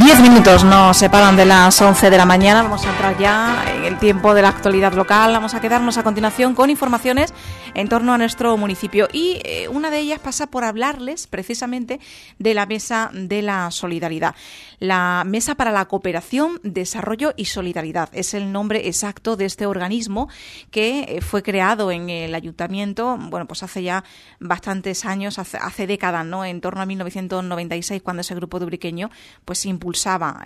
10 minutos nos separan de las 11 de la mañana. Vamos a entrar ya en el tiempo de la actualidad local. Vamos a quedarnos a continuación con informaciones en torno a nuestro municipio. Y una de ellas pasa por hablarles precisamente de la Mesa de la Solidaridad. La Mesa para la Cooperación, Desarrollo y Solidaridad es el nombre exacto de este organismo que fue creado en el ayuntamiento, bueno, pues hace ya bastantes años, hace décadas, ¿no? En torno a 1996, cuando ese grupo de ubriqueño pues impulsaba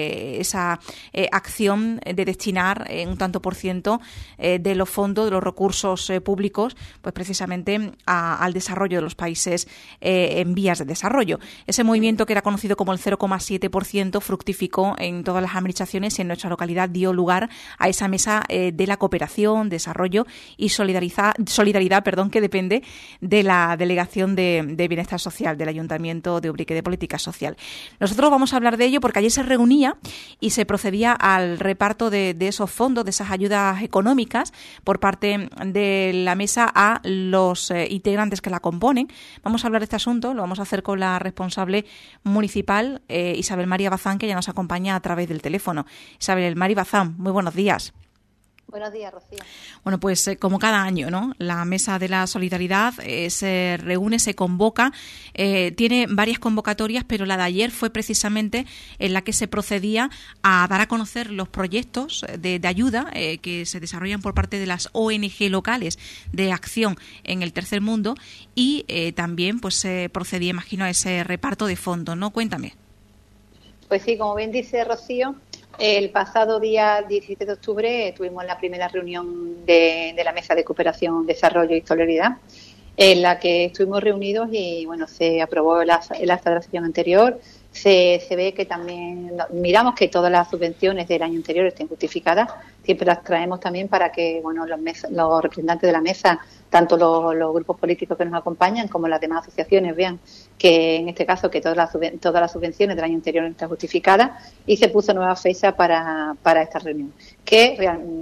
esa acción de destinar un tanto por ciento de los fondos, de los recursos públicos, pues precisamente al desarrollo de los países en vías de desarrollo. Ese movimiento, que era conocido como el 0,7%, fructificó en todas las administraciones y en nuestra localidad dio lugar a esa Mesa de la Cooperación, Desarrollo y Solidaridad, que depende de la Delegación de Bienestar Social del Ayuntamiento de Ubrique, de Política Social. Nosotros vamos a hablar de ello porque allí se reunía y se procedía al reparto de esos fondos, de esas ayudas económicas por parte de la mesa a los integrantes que la componen. Vamos a hablar de este asunto, lo vamos a hacer con la responsable municipal, Isabel Mari Bazán, que ya nos acompaña a través del teléfono. Isabel Mari Bazán, muy buenos días. Buenos días, Rocío. Bueno, pues como cada año, ¿no? La Mesa de la Solidaridad se reúne, se convoca, tiene varias convocatorias, pero la de ayer fue precisamente en la que se procedía a dar a conocer los proyectos de ayuda que se desarrollan por parte de las ONG locales de acción en el tercer mundo y también pues se procedía, imagino, a ese reparto de fondos, ¿no? Cuéntame. Pues sí, como bien dice Rocío, el pasado día 17 de octubre tuvimos la primera reunión de la Mesa de Cooperación, Desarrollo y Solidaridad, en la que estuvimos reunidos y bueno, se aprobó el acta de la sesión anterior. Se ve que también miramos que todas las subvenciones del año anterior estén justificadas. Siempre las traemos también para que bueno los representantes de la mesa, tanto los grupos políticos que nos acompañan como las demás asociaciones, vean que en este caso que todas las subvenciones del año anterior están justificadas, y se puso nueva fecha para esta reunión, que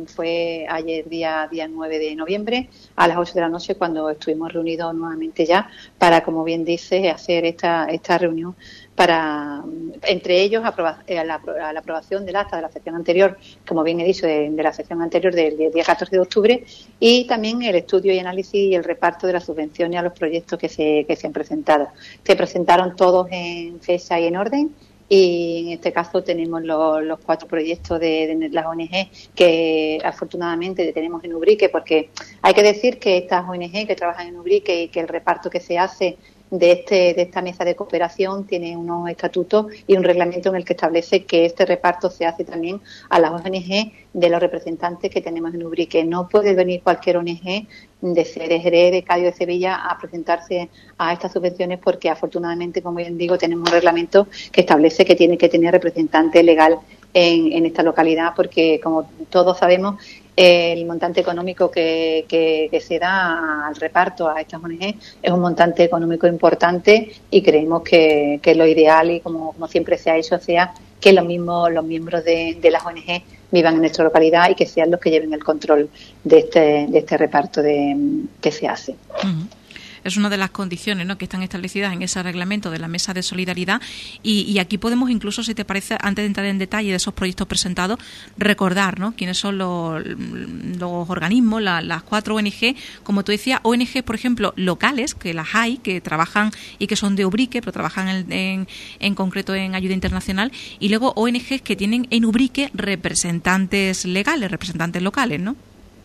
fue ayer día 9 de noviembre a las 8 de la noche, cuando estuvimos reunidos nuevamente ya para, como bien dice, hacer esta reunión para, entre ellos, a la aprobación del acta de la sesión anterior, como bien he dicho, de la sesión anterior del día 14 de octubre, y también el estudio y análisis y el reparto de las subvenciones a los proyectos que se han presentado. Se presentaron todos en fecha y en orden, y en este caso tenemos los 4 proyectos de las ONG que afortunadamente tenemos en Ubrique, porque hay que decir que estas ONG que trabajan en Ubrique y que el reparto que se hace de esta mesa de cooperación tiene unos estatutos y un reglamento en el que establece que este reparto se hace también a las ONG de los representantes que tenemos en Ubrique. No puede venir cualquier ONG de Jerez, de Cádiz, de Sevilla a presentarse a estas subvenciones, porque afortunadamente, como bien digo, tenemos un reglamento que establece que tiene que tener representante legal en esta localidad, porque como todos sabemos, el montante económico que se da al reparto a estas ONG es un montante económico importante, y creemos que lo ideal, y como siempre se ha hecho, sea que los miembros de las ONG vivan en nuestra localidad y que sean los que lleven el control de este reparto que se hace. Uh-huh. Es una de las condiciones, ¿no?, que están establecidas en ese reglamento de la Mesa de Solidaridad, y aquí podemos incluso, si te parece, antes de entrar en detalle de esos proyectos presentados, recordar, ¿no?, quiénes son los organismos, las 4 ONG, como tú decías, ONG, por ejemplo, locales, que las hay, que trabajan y que son de Ubrique, pero trabajan en concreto en ayuda internacional, y luego ONGs que tienen en Ubrique representantes legales, representantes locales, ¿no?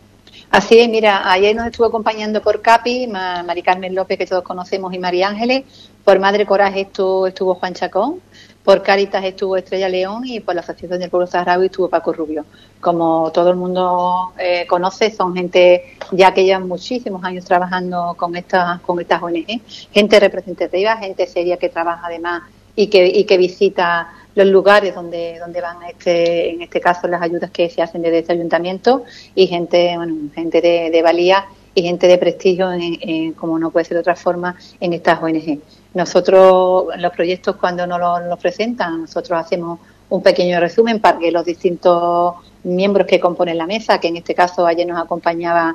Así es, mira, ayer nos estuvo acompañando por CAPI, Mari Carmen López, que todos conocemos, y María Ángeles. Por Madre Coraje estuvo Juan Chacón, por Cáritas estuvo Estrella León, y por la Asociación del Pueblo Saharaui estuvo Paco Rubio. Como todo el mundo conoce, son gente ya que llevan muchísimos años trabajando con estas ONG, gente representativa, gente seria que trabaja además y que visita los lugares donde van en este caso las ayudas que se hacen desde este ayuntamiento, y gente de valía y gente de prestigio, como no puede ser de otra forma, en estas ONG. Nosotros, los proyectos, cuando nos los presentan, nosotros hacemos un pequeño resumen para que los distintos miembros que componen la mesa, que en este caso ayer nos acompañaba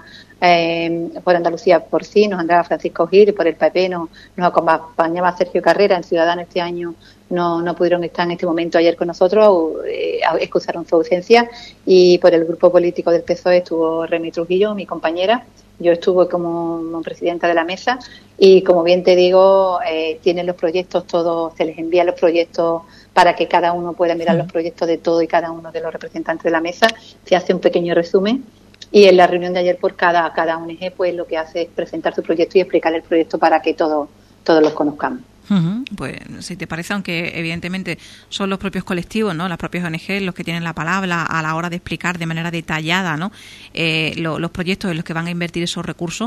por Andalucía por sí, nos andaba Francisco Gil, y por el PP nos acompañaba Sergio Carrera. En Ciudadanos este año no pudieron estar en este momento ayer con nosotros, excusaron su ausencia, y por el grupo político del PSOE estuvo Remy Trujillo, mi compañera. Yo estuve como presidenta de la mesa y, como bien te digo, tienen los proyectos todos, se les envía los proyectos para que cada uno pueda mirar los proyectos de todo y cada uno de los representantes de la mesa. Se hace un pequeño resumen y en la reunión de ayer por cada ONG pues lo que hace es presentar su proyecto y explicar el proyecto para que todos los conozcamos. Pues si te parece, aunque evidentemente son los propios colectivos, ¿no?, las propias ONG los que tienen la palabra a la hora de explicar de manera detallada, ¿no?, los proyectos en los que van a invertir esos recursos,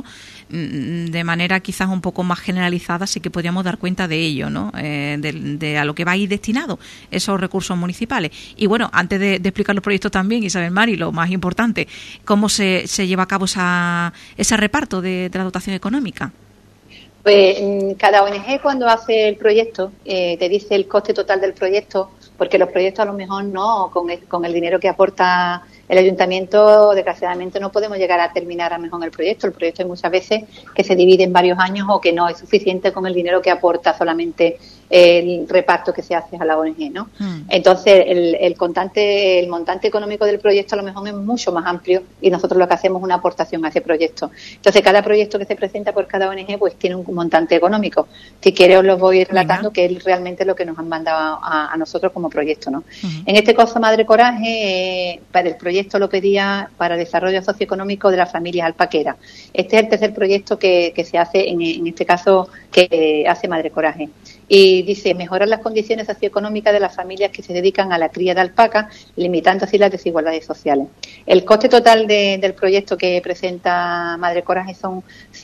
de manera quizás un poco más generalizada, sí que podríamos dar cuenta de ello, ¿no?, de a lo que va a ir destinado esos recursos municipales. Y bueno, antes de explicar los proyectos también, Isabel Mari, lo más importante, ¿cómo se lleva a cabo ese reparto de la dotación económica? Pues cada ONG, cuando hace el proyecto, te dice el coste total del proyecto, porque los proyectos a lo mejor no, con el dinero que aporta el ayuntamiento, desgraciadamente no podemos llegar a terminar a lo mejor el proyecto. El proyecto hay muchas veces que se divide en varios años o que no es suficiente con el dinero que aporta solamente el reparto que se hace a la ONG, ¿no? Entonces, el montante económico del proyecto a lo mejor es mucho más amplio y nosotros lo que hacemos es una aportación a ese proyecto. Entonces, cada proyecto que se presenta por cada ONG pues tiene un montante económico. Si quieres os lo voy relatando, que es realmente lo que nos han mandado a nosotros como proyecto, ¿no? En este caso, Madre Coraje, para el proyecto lo pedía para el desarrollo socioeconómico de las familias alpaqueras. Este es el tercer proyecto que se hace, en este caso, que hace Madre Coraje. Y dice, mejorar las condiciones socioeconómicas de las familias que se dedican a la cría de alpaca, limitando así las desigualdades sociales. El coste total del proyecto que presenta Madre Coraje son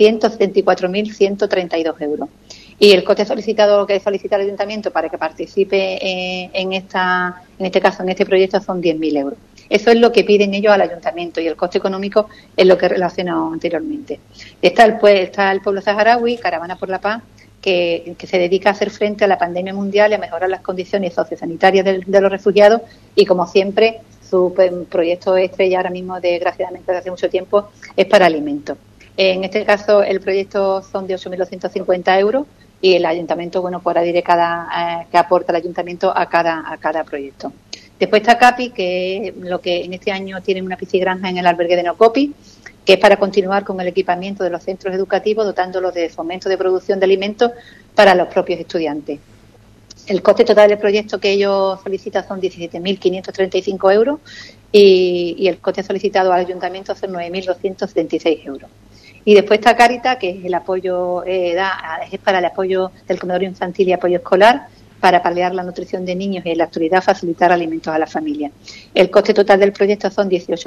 174.132 euros. Y el coste solicitado que solicita el ayuntamiento para que participe en este proyecto son 10.000 euros. Eso es lo que piden ellos al ayuntamiento, y el coste económico es lo que he relacionado anteriormente. Está el pueblo saharaui, Caravana por la Paz, que se dedica a hacer frente a la pandemia mundial y a mejorar las condiciones sociosanitarias de los refugiados, y como siempre su proyecto estrella ahora mismo, desgraciadamente desde hace mucho tiempo, es para alimentos. En este caso el proyecto son de 8.250 euros y el ayuntamiento, podrá diré que aporta el ayuntamiento a cada proyecto. Después está CAPI, que es lo que en este año tiene una piscigranja en el albergue de Neocopi, que es para continuar con el equipamiento de los centros educativos, dotándolos de fomento de producción de alimentos para los propios estudiantes. El coste total del proyecto que ellos solicitan son 17.535 euros y el coste solicitado al ayuntamiento son 9.276 euros. Y después está Cáritas, que es el apoyo, es para el apoyo del comedor infantil y apoyo escolar, para paliar la nutrición de niños y en la actualidad facilitar alimentos a la familia. El coste total del proyecto son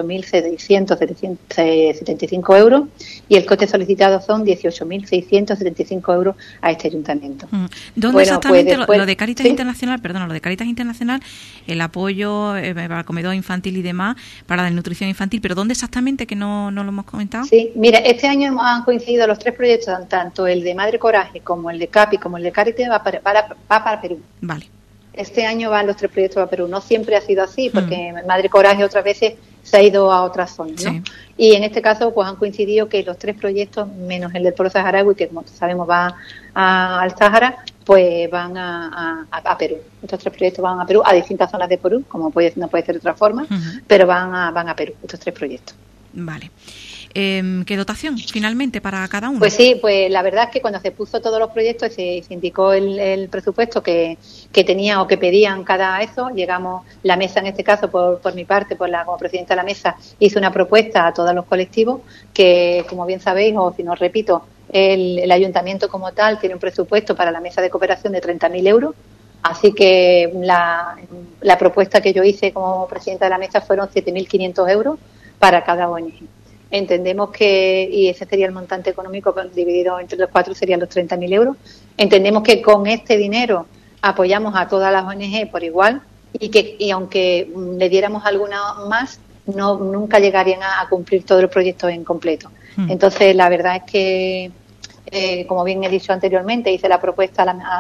18.675 euros y el coste solicitado son 18.675 euros a este ayuntamiento. ¿Dónde exactamente lo de Cáritas Internacional, lo de Cáritas Internacional, el apoyo para el comedor infantil y demás, para la nutrición infantil, pero ¿dónde exactamente, que no lo hemos comentado? Sí, mira, este año han coincidido los tres proyectos, tanto el de Madre Coraje como el de CAPI como el de Cáritas, va para Perú. Vale. Este año van los tres proyectos a Perú. No siempre ha sido así, porque Madre Coraje otras veces se ha ido a otras zonas, ¿no? Sí. Y en este caso pues han coincidido que los tres proyectos, menos el del pueblo saharaui, que como sabemos va al Sáhara, pues van a Perú. Estos tres proyectos van a Perú, a distintas zonas de Perú, como no puede ser de otra forma, pero van a Perú, estos tres proyectos. Vale. ¿Qué dotación finalmente para cada uno? Pues sí, pues la verdad es que cuando se puso todos los proyectos se indicó el presupuesto que tenía o que pedían cada eso. Llegamos, la mesa en este caso, por mi parte, como presidenta de la mesa, hice una propuesta a todos los colectivos que, como bien sabéis, o si no repito, el ayuntamiento como tal tiene un presupuesto para la mesa de cooperación de 30.000 euros. Así que la propuesta que yo hice como presidenta de la mesa fueron 7.500 euros para cada ONG. Entendemos y ese sería el montante económico dividido entre los cuatro, serían los 30.000 euros. Entendemos que con este dinero apoyamos a todas las ONG por igual y aunque le diéramos alguna más, nunca llegarían a cumplir todo el proyecto en completo. Entonces, la verdad es que como bien he dicho anteriormente, hice la propuesta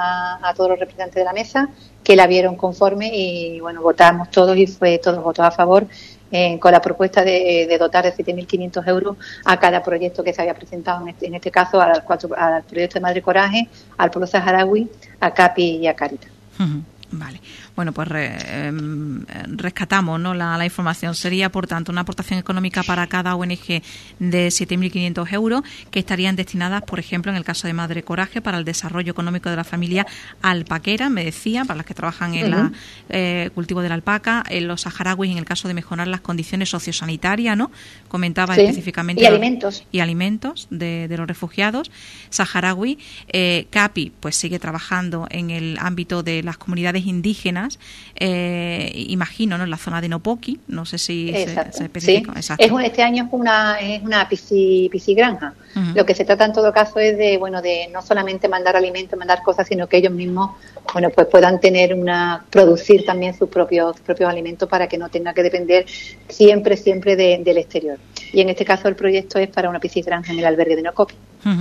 a todos los representantes de la mesa, que la vieron conforme y bueno, votamos todos y fue todos votos a favor con la propuesta de dotar de 7.500 euros a cada proyecto que se había presentado, en este caso al proyecto de Madre Coraje, al pueblo saharaui, a CAPI y a Cáritas. Vale. Bueno, pues rescatamos, ¿no?, la información. Sería, por tanto, una aportación económica para cada ONG de 7.500 euros que estarían destinadas, por ejemplo, en el caso de Madre Coraje, para el desarrollo económico de la familia alpaquera, me decía, para las que trabajan en el cultivo de la alpaca, en los saharauis, en el caso de mejorar las condiciones sociosanitarias, ¿no? Comentaba específicamente. Y alimentos de los refugiados saharaui. CAPI, pues sigue trabajando en el ámbito de las comunidades indígenas, imagino, ¿no?, en la zona de Nopoki, no sé si se especifica. Sí. Exacto. Este año es una piscigranja. Lo que se trata en todo caso es de no solamente mandar alimentos, mandar cosas, sino que ellos mismos, pues puedan producir también sus propios alimentos para que no tenga que depender siempre del exterior. Y en este caso el proyecto es para una piscigranja en el albergue de Nopoki.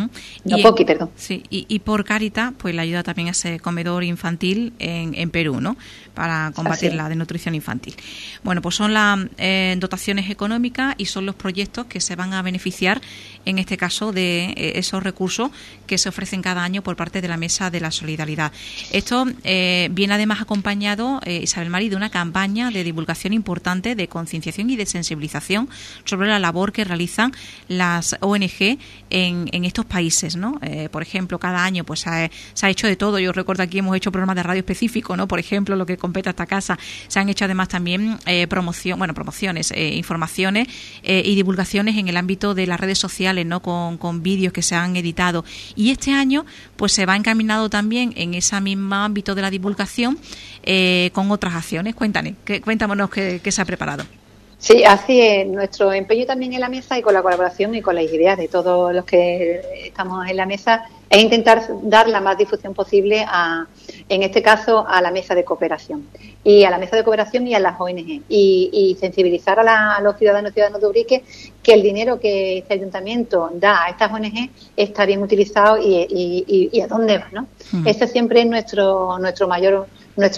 Perdón. Sí, y por Cáritas, pues la ayuda también a ese comedor infantil en Perú, ¿no?, para combatir la desnutrición infantil. Bueno, pues son las dotaciones económicas y son los proyectos que se van a beneficiar, en este caso, de esos recursos que se ofrecen cada año por parte de la Mesa de la Solidaridad. Esto viene además acompañado, Isabel Mari, de una campaña de divulgación importante, de concienciación y de sensibilización sobre la labor que realizan las ONG en estos países, ¿no? Por ejemplo, cada año pues se ha hecho de todo. Yo recuerdo aquí hemos hecho programas de radio específicos, ¿no? Por ejemplo, lo que compete a esta casa. Se han hecho además también promociones, informaciones y divulgaciones en el ámbito de las redes sociales, ¿no?, con vídeos que se han editado. Y este año pues se va encaminado también en ese mismo ámbito de la divulgación con otras acciones. Cuéntanos qué se ha preparado. Sí, así es. Nuestro empeño también en la mesa y con la colaboración y con las ideas de todos los que estamos en la mesa es intentar dar la más difusión posible en este caso, a la mesa de cooperación. Y a la mesa de cooperación y a las ONG. Y sensibilizar a los ciudadanos de Ubrique que el dinero que este ayuntamiento da a estas ONG está bien utilizado y a dónde va, ¿no? Ese siempre es nuestra mayor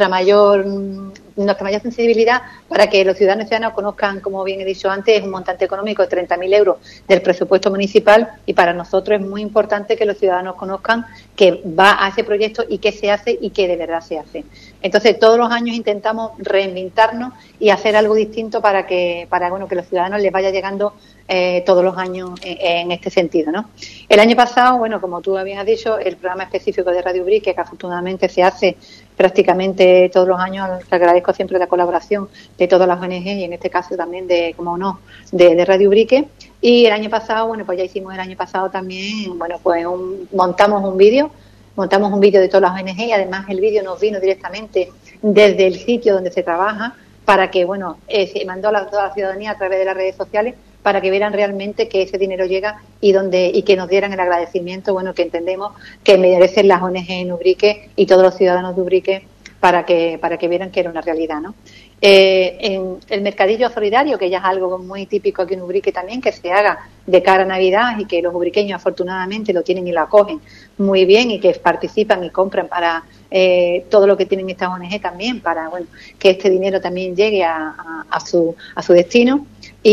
sensibilidad para que los ciudadanos y ciudadanas conozcan, como bien he dicho antes, es un montante económico de 30.000 euros del presupuesto municipal y para nosotros es muy importante que los ciudadanos conozcan que va a ese proyecto y qué se hace y qué de verdad se hace. Entonces, todos los años intentamos reinventarnos y hacer algo distinto para que los ciudadanos les vaya llegando todos los años en este sentido, ¿no? El año pasado, como tú habías dicho, el programa específico de Radio Ubrique, que afortunadamente se hace prácticamente todos los años, te agradezco siempre la colaboración de todas las ONG y en este caso también de Radio Ubrique. Y el año pasado, pues ya hicimos el año pasado también, montamos un vídeo de todas las ONG y además el vídeo nos vino directamente desde el sitio donde se trabaja para que, se mandó a toda la ciudadanía a través de las redes sociales para que vieran realmente que ese dinero llega y que nos dieran el agradecimiento, que entendemos que merecen las ONG en Ubrique y todos los ciudadanos de Ubrique para que vieran que era una realidad, ¿no? En el mercadillo solidario, que ya es algo muy típico aquí en Ubrique también, que se haga de cara a Navidad y que los ubriqueños afortunadamente lo tienen y lo acogen muy bien y que participan y compran para todo lo que tienen estas ONG también, para que este dinero también llegue a su destino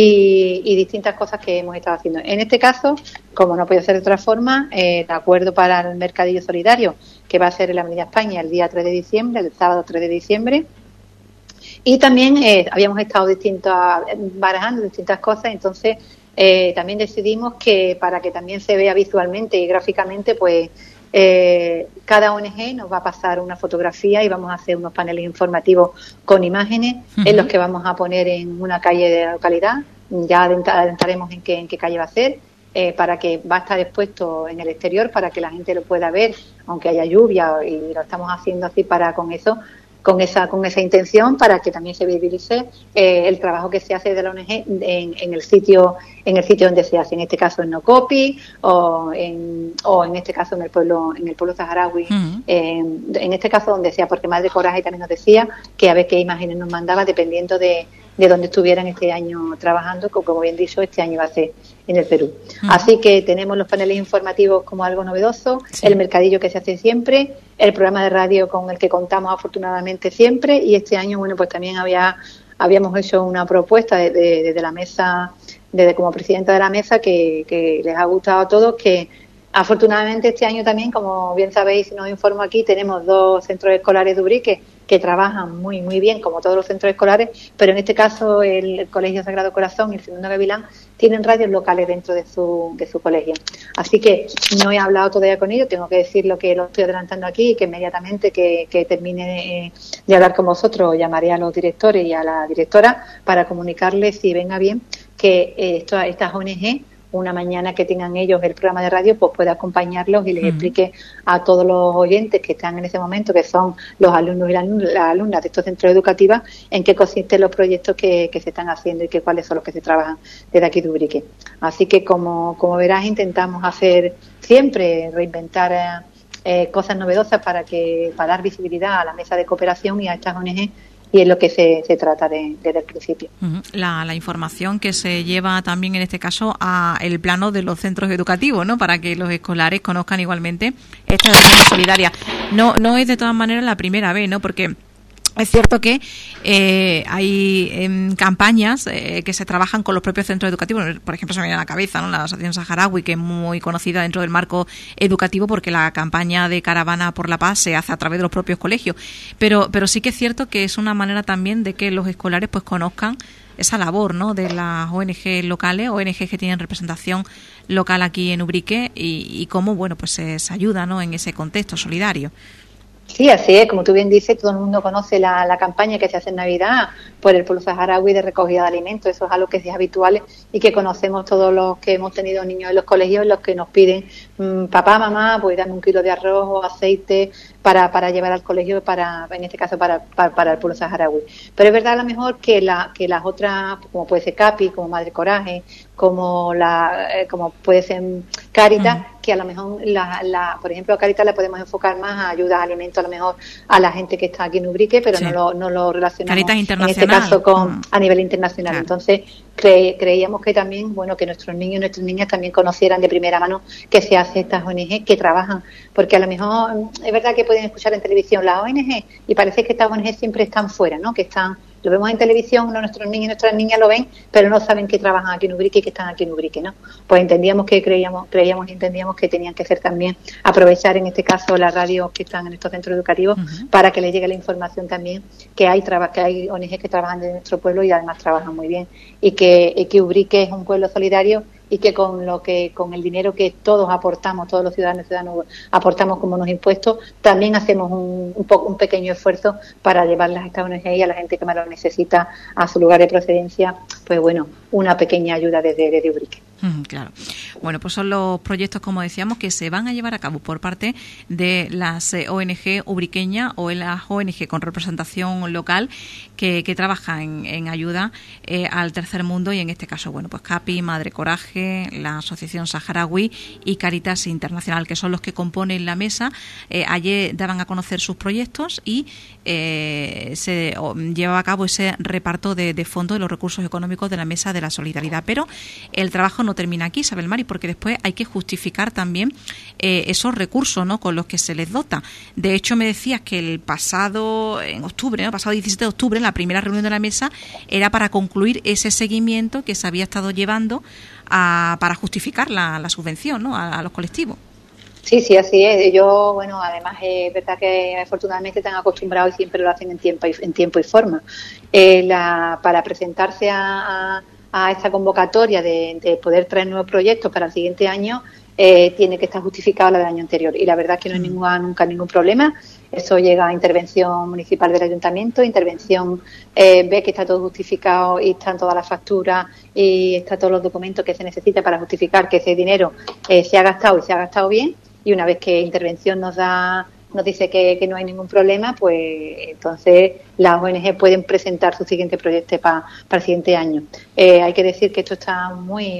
y distintas cosas que hemos estado haciendo. En este caso, como no puede ser de otra forma, el acuerdo para el mercadillo solidario, que va a ser en la Avenida España el día 3 de diciembre, el sábado 3 de diciembre, y también habíamos estado barajando distintas cosas, entonces también decidimos que para que también se vea visualmente y gráficamente, pues cada ONG nos va a pasar una fotografía y vamos a hacer unos paneles informativos con imágenes en los que vamos a poner en una calle de la localidad, ya adentraremos en qué calle va a ser, para que va a estar expuesto en el exterior para que la gente lo pueda ver, aunque haya lluvia, y lo estamos haciendo así con esa intención para que también se visibilice el trabajo que se hace de la ONG en el sitio donde se hace, en este caso en Nopoki o en este caso en el pueblo saharaui, en este caso donde sea, porque Madre Coraje también nos decía que a ver qué imágenes nos mandaba dependiendo de de donde estuvieran este año trabajando, como bien dicho, este año va a ser en el Perú. Así que tenemos los paneles informativos como algo novedoso, el mercadillo que se hace siempre, el programa de radio con el que contamos afortunadamente siempre, y este año, bueno, pues también habíamos hecho una propuesta desde la mesa, desde como presidenta de la mesa, que les ha gustado a todos, que afortunadamente este año también, como bien sabéis, si nos informo aquí, tenemos 2 centros escolares de Ubrique que trabajan muy muy bien, como todos los centros escolares, pero en este caso el Colegio Sagrado Corazón y el Segundo Gavilán tienen radios locales dentro de su colegio. Así que no he hablado todavía con ellos, tengo que decir lo que lo estoy adelantando aquí, y que inmediatamente que termine de hablar con vosotros llamaré a los directores y a la directora para comunicarles, si venga bien, que estas ONG, una mañana que tengan ellos el programa de radio, pues pueda acompañarlos y les explique a todos los oyentes que están en ese momento, que son los alumnos y las alumnas de estos centros educativos, en qué consisten los proyectos que se están haciendo y cuáles son los que se trabajan desde aquí de Ubrique. Así que, como verás, intentamos hacer siempre, reinventar cosas novedosas para dar visibilidad a la mesa de cooperación y a estas ONG, y es lo que se trata desde el principio. La información que se lleva también en este caso a el plano de los centros educativos, ¿no? Para que los escolares conozcan igualmente esta educación solidaria. No es de todas maneras la primera vez, ¿no? Porque es cierto que hay campañas que se trabajan con los propios centros educativos. Por ejemplo, se me viene a la cabeza, ¿no?, la Asociación Saharaui, que es muy conocida dentro del marco educativo porque la campaña de Caravana por la Paz se hace a través de los propios colegios. Pero sí que es cierto que es una manera también de que los escolares pues conozcan esa labor, ¿no?, de las ONG locales, ONG que tienen representación local aquí en Ubrique, y cómo, bueno, pues se ayuda, ¿no?, en ese contexto solidario. Sí, así es. Como tú bien dices, todo el mundo conoce la campaña que se hace en Navidad por el pueblo saharaui de recogida de alimentos. Eso es algo que es habitual y que conocemos todos los que hemos tenido niños en los colegios, los que nos piden, papá, mamá, pues dame 1 kilo de arroz o aceite para llevar al colegio, en este caso para el pueblo saharaui. Pero es verdad, a lo mejor, que las otras, como puede ser CAPI, como Madre Coraje, como puede ser Cáritas, que a lo mejor por ejemplo, a Cáritas la podemos enfocar más a ayuda a alimentos, a lo mejor a la gente que está aquí en Ubrique, pero no lo relacionamos en este caso a nivel internacional. Claro. Entonces creíamos que también, bueno, que nuestros niños y nuestras niñas también conocieran de primera mano que se hace estas ONG que trabajan, porque a lo mejor es verdad que pueden escuchar en televisión las ONG y parece que estas ONG siempre están fuera, ¿no? Lo vemos en televisión, nuestros niños y nuestras niñas lo ven, pero no saben que trabajan aquí en Ubrique y que están aquí en Ubrique, ¿no? Pues creíamos y entendíamos que tenían que ser también, aprovechar en este caso las radios que están en estos centros educativos para que les llegue la información también que hay ONG que trabajan de nuestro pueblo y además trabajan muy bien, y que Ubrique es un pueblo solidario, y que con el dinero que todos aportamos, todos los ciudadanos y ciudadanos aportamos como unos impuestos, también hacemos un pequeño esfuerzo para llevarlas a esta ONG y a la gente que más lo necesita a su lugar de procedencia, pues bueno, una pequeña ayuda desde Ubrique. Claro. Bueno, pues son los proyectos, como decíamos, que se van a llevar a cabo por parte de las ONG ubriqueñas o las ONG con representación local que trabajan en ayuda al tercer mundo, y en este caso, bueno, pues CAPI, Madre Coraje, la Asociación Saharaui y Cáritas Internacional, que son los que componen la mesa. Ayer daban a conocer sus proyectos y se llevaba a cabo ese reparto de fondos de los recursos económicos de la Mesa de la Solidaridad. Pero el trabajo no termina aquí, Isabel Mari, porque después hay que justificar también esos recursos, ¿no?, con los que se les dota. De hecho, me decías que el pasado 17 de octubre, la primera reunión de la mesa era para concluir ese seguimiento que se había estado llevando para justificar la subvención, ¿no?, a los colectivos. Sí, así es. Yo, bueno, además es verdad que afortunadamente están acostumbrados y siempre lo hacen en tiempo y forma. Para presentarse a esta convocatoria de poder traer nuevos proyectos para el siguiente año, tiene que estar justificado la del año anterior. Y la verdad es que no hay nunca ningún problema. Eso llega a intervención municipal del ayuntamiento, intervención ve que está todo justificado y están todas las facturas y están todos los documentos que se necesita para justificar que ese dinero se ha gastado y se ha gastado bien. Y una vez que intervención nos dice que no hay ningún problema, pues entonces las ONG pueden presentar su siguiente proyecto para el siguiente año. Hay que decir que esto está muy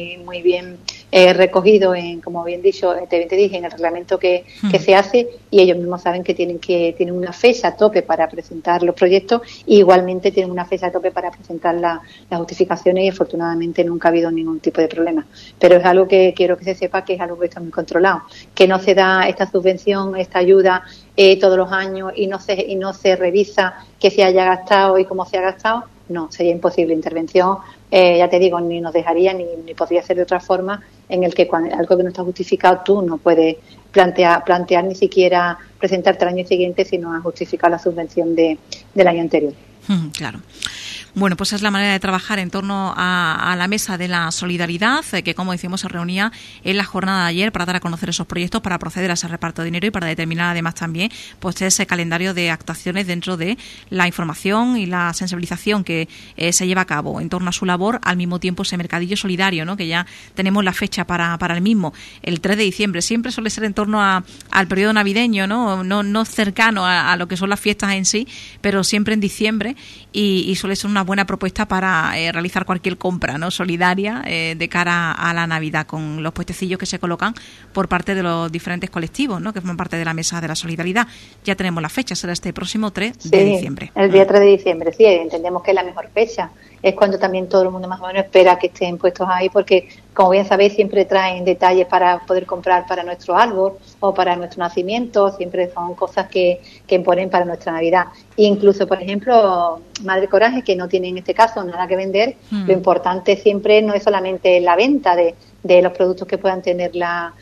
bien recogido como bien dicho, te dije, en el reglamento que se hace, y ellos mismos saben que tienen una fecha a tope para presentar los proyectos, y igualmente tienen una fecha a tope para presentar las justificaciones, y afortunadamente nunca ha habido ningún tipo de problema. Pero es algo que quiero que se sepa que es algo que está muy controlado, que no se da esta subvención, esta ayuda todos los años y no se revisa que se haya gastado y cómo se ha gastado. No, sería imposible. Intervención, ya te digo, ni nos dejaría ni podría ser de otra forma, en el que cuando algo que no está justificado tú no puedes plantear ni siquiera presentarte al año siguiente si no has justificado la subvención del año anterior. Claro. Bueno, pues es la manera de trabajar en torno a la mesa de la solidaridad, que como decimos se reunía en la jornada de ayer para dar a conocer esos proyectos, para proceder a ese reparto de dinero y para determinar además también pues ese calendario de actuaciones dentro de la información y la sensibilización que se lleva a cabo en torno a su labor, al mismo tiempo ese mercadillo solidario, ¿no? Que ya tenemos la fecha para el mismo, el 3 de diciembre. Siempre suele ser en torno al periodo navideño, no cercano a lo que son las fiestas en sí, pero siempre en diciembre, y suele ser una buena propuesta para realizar cualquier compra, ¿no?, solidaria de cara a la Navidad, con los puestecillos que se colocan por parte de los diferentes colectivos, ¿no?, que forman parte de la mesa de la solidaridad. Ya tenemos la fecha, será este próximo 3 de diciembre. El día 3 de diciembre, sí, entendemos que es la mejor fecha. Es cuando también todo el mundo más o menos espera que estén puestos ahí, porque, como bien sabéis, siempre traen detalles para poder comprar para nuestro árbol o para nuestro nacimiento, siempre son cosas que ponen para nuestra Navidad. E incluso, por ejemplo, Madre Coraje, que no tiene en este caso nada que vender, lo importante siempre no es solamente la venta de los productos que puedan tener las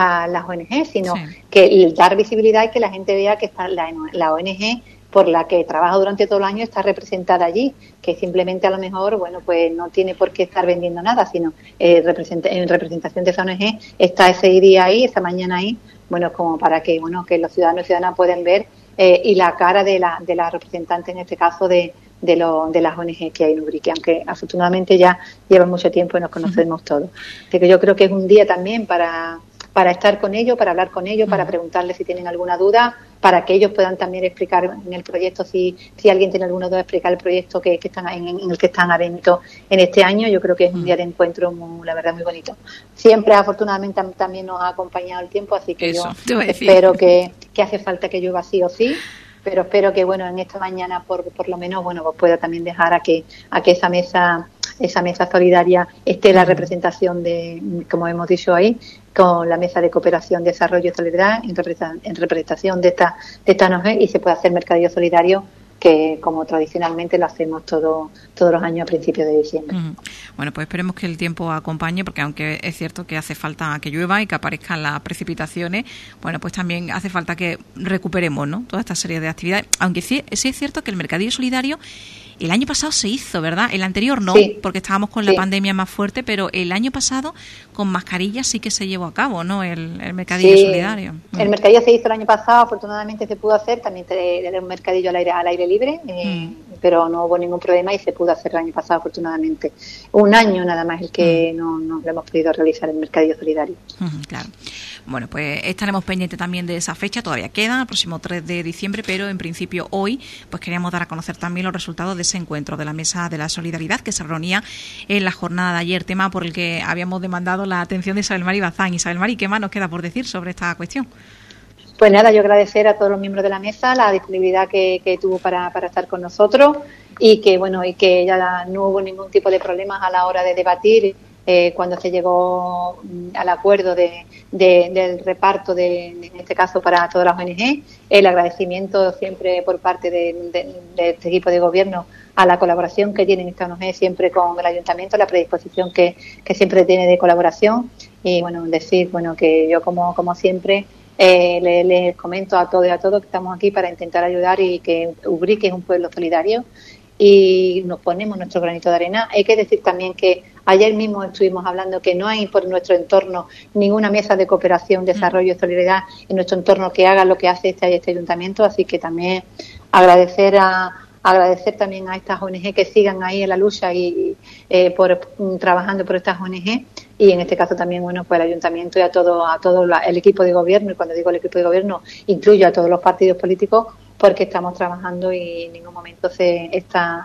ONG, sino que el dar visibilidad y que la gente vea que está la ONG por la que trabaja durante todo el año está representada allí, que simplemente a lo mejor, bueno, pues no tiene por qué estar vendiendo nada, sino en representación de esa ONG está ese día ahí, esa mañana ahí, bueno, como para que, bueno, que los ciudadanos y ciudadanas pueden ver y la cara de la representante, en este caso de las ONG que hay en Ubrique, aunque afortunadamente ya llevan mucho tiempo y nos conocemos todos. Así que yo creo que es un día también para estar con ellos, para hablar con ellos, para preguntarles si tienen alguna duda, para que ellos puedan también explicar en el proyecto, si alguien tiene alguna duda, explicar el proyecto que están en el que están adentro en este año. Yo creo que es un día de encuentro, la verdad, muy bonito. Siempre, afortunadamente, también nos ha acompañado el tiempo, así que yo espero que hace falta que llueva sí o sí, pero espero que, bueno, en esta mañana por lo menos, bueno, pues pueda también dejar a que esa mesa solidaria esté la representación de, como hemos dicho ahí, con la mesa de cooperación, desarrollo y solidaridad en representación de esta ONG, y se puede hacer mercadillo solidario, que como tradicionalmente lo hacemos todos los años a principios de diciembre. Bueno, pues esperemos que el tiempo acompañe, porque aunque es cierto que hace falta que llueva y que aparezcan las precipitaciones, bueno, pues también hace falta que recuperemos, ¿no?, toda esta serie de actividades, aunque sí es cierto que el mercadillo solidario el año pasado se hizo, ¿verdad? El anterior no, porque estábamos con la pandemia más fuerte, pero el año pasado con mascarillas sí que se llevó a cabo, ¿no?, el mercadillo solidario. El mercadillo se hizo el año pasado, afortunadamente se pudo hacer, también era un mercadillo al aire libre, pero no hubo ningún problema y se pudo hacer el año pasado, afortunadamente. Un año nada más el que no lo hemos podido realizar, el mercadillo solidario. Claro. Bueno, pues estaremos pendientes también de esa fecha, todavía queda, el próximo 3 de diciembre, pero en principio hoy pues queríamos dar a conocer también los resultados de ese encuentro de la Mesa de la Solidaridad que se reunía en la jornada de ayer, tema por el que habíamos demandado la atención de Isabel Mari Bazán. Isabel Mari, ¿qué más nos queda por decir sobre esta cuestión? Pues nada, yo agradecer a todos los miembros de la mesa la disponibilidad que tuvo para estar con nosotros, y que ya no hubo ningún tipo de problemas a la hora de debatir cuando se llegó al acuerdo del reparto en este caso para todas las ONG. El agradecimiento siempre por parte de este equipo de gobierno a la colaboración que tienen esta ONG siempre con el ayuntamiento, la predisposición que siempre tiene de colaboración, y bueno, decir que yo como siempre les comento a todos y a todos que estamos aquí para intentar ayudar, y que Ubrique es un pueblo solidario y nos ponemos nuestro granito de arena. Hay que decir también que ayer mismo estuvimos hablando que no hay por nuestro entorno ninguna mesa de cooperación, desarrollo y solidaridad en nuestro entorno que haga lo que hace este ayuntamiento, así que también agradecer también a estas ONG que sigan ahí en la lucha y trabajando por estas ONG, y en este caso también, bueno, pues al ayuntamiento y a todo el equipo de gobierno, y cuando digo el equipo de gobierno incluyo a todos los partidos políticos, porque estamos trabajando y en ningún momento estas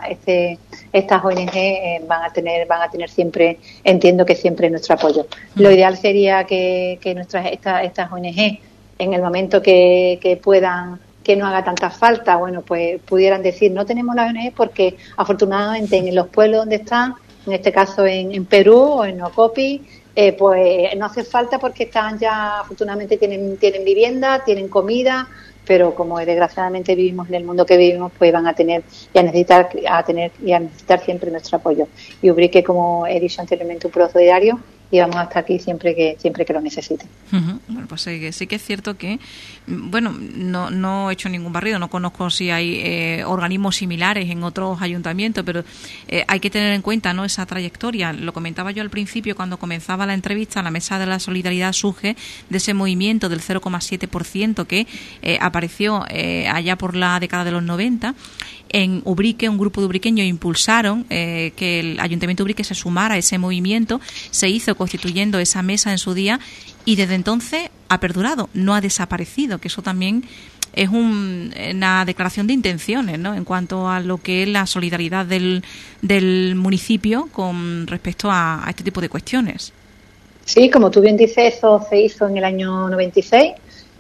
ONG van a tener siempre, entiendo que siempre nuestro apoyo. Lo ideal sería que estas ONG, en el momento que puedan, que no haga tanta falta, bueno, pues pudieran decir, no tenemos las ONG porque afortunadamente en los pueblos donde están, en este caso en Perú o en Ocopi, pues no hace falta porque están ya, afortunadamente tienen vivienda, tienen comida, pero como desgraciadamente vivimos en el mundo que vivimos, pues van a tener y a necesitar siempre nuestro apoyo. Y Ubrique, como he dicho anteriormente, un proyecto diario, y vamos a estar aquí siempre que lo necesiten. Bueno, pues sí que es cierto que, bueno, no he hecho ningún barrido, no conozco si hay organismos similares en otros ayuntamientos, pero hay que tener en cuenta, ¿no?, esa trayectoria. Lo comentaba yo al principio cuando comenzaba la entrevista. La Mesa de la Solidaridad surge de ese movimiento del 0,7% que apareció allá por la década de los 90. En Ubrique, un grupo de ubriqueños impulsaron que el Ayuntamiento de Ubrique se sumara a ese movimiento. Se hizo constituyendo esa mesa en su día y desde entonces ha perdurado, no ha desaparecido, que eso también es una declaración de intenciones, ¿no?, en cuanto a lo que es la solidaridad del municipio con respecto a este tipo de cuestiones. Sí, como tú bien dices, eso se hizo en el año 96.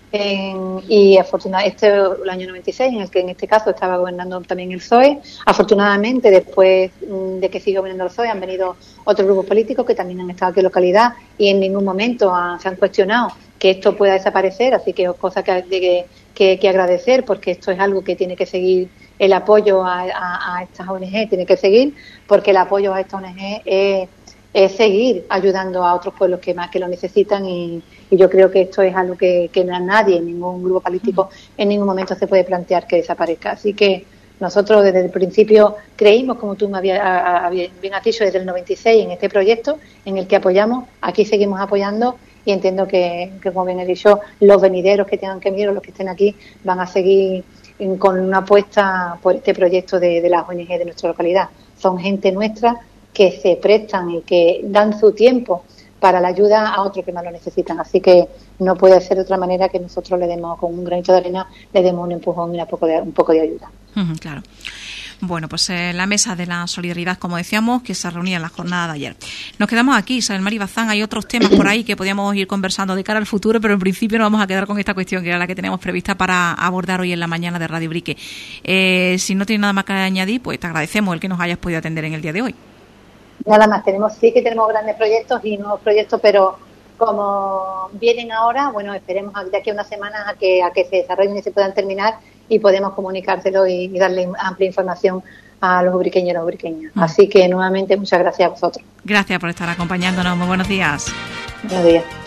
Y afortunadamente el año 96, en el que en este caso estaba gobernando también el PSOE. Afortunadamente, después de que siga gobernando el PSOE, han venido otros grupos políticos que también han estado aquí en la localidad y en ningún momento se han cuestionado que esto pueda desaparecer, así que es cosa que agradecer, porque esto es algo que tiene que seguir. El apoyo a estas ONG tiene que seguir, porque el apoyo a estas ONG es seguir ayudando a otros pueblos que más que lo necesitan, y yo creo que esto es algo que nadie, ningún grupo político en ningún momento se puede plantear que desaparezca. Así que nosotros desde el principio creímos, como tú me bien has dicho, desde el 96 en este proyecto en el que apoyamos. Aquí seguimos apoyando y entiendo que como bien he dicho, los venideros que tengan que venir o los que estén aquí van a seguir con una apuesta por este proyecto de las ONG de nuestra localidad. Son gente nuestra que se prestan y que dan su tiempo para la ayuda a otros que más lo necesitan. Así que no puede ser de otra manera que nosotros le demos, con un granito de arena, le demos un empujón y un poco de ayuda. Claro. Bueno, pues la Mesa de la Solidaridad, como decíamos, que se reunía en la jornada de ayer. Nos quedamos aquí, Isabel Mari Bazán. Hay otros temas por ahí que podíamos ir conversando de cara al futuro, pero en principio nos vamos a quedar con esta cuestión, que era la que teníamos prevista para abordar hoy en la mañana de Radio Ubrique. Si no tienes nada más que añadir, pues te agradecemos el que nos hayas podido atender en el día de hoy. Nada más, tenemos grandes proyectos y nuevos proyectos, pero como vienen ahora, bueno, esperemos de aquí a unas semanas a que se desarrollen y se puedan terminar y podemos comunicárselo y darle amplia información a los ubriqueños y las ubriqueñas. Así que nuevamente muchas gracias a vosotros. Gracias por estar acompañándonos. Muy buenos días. Buenos días.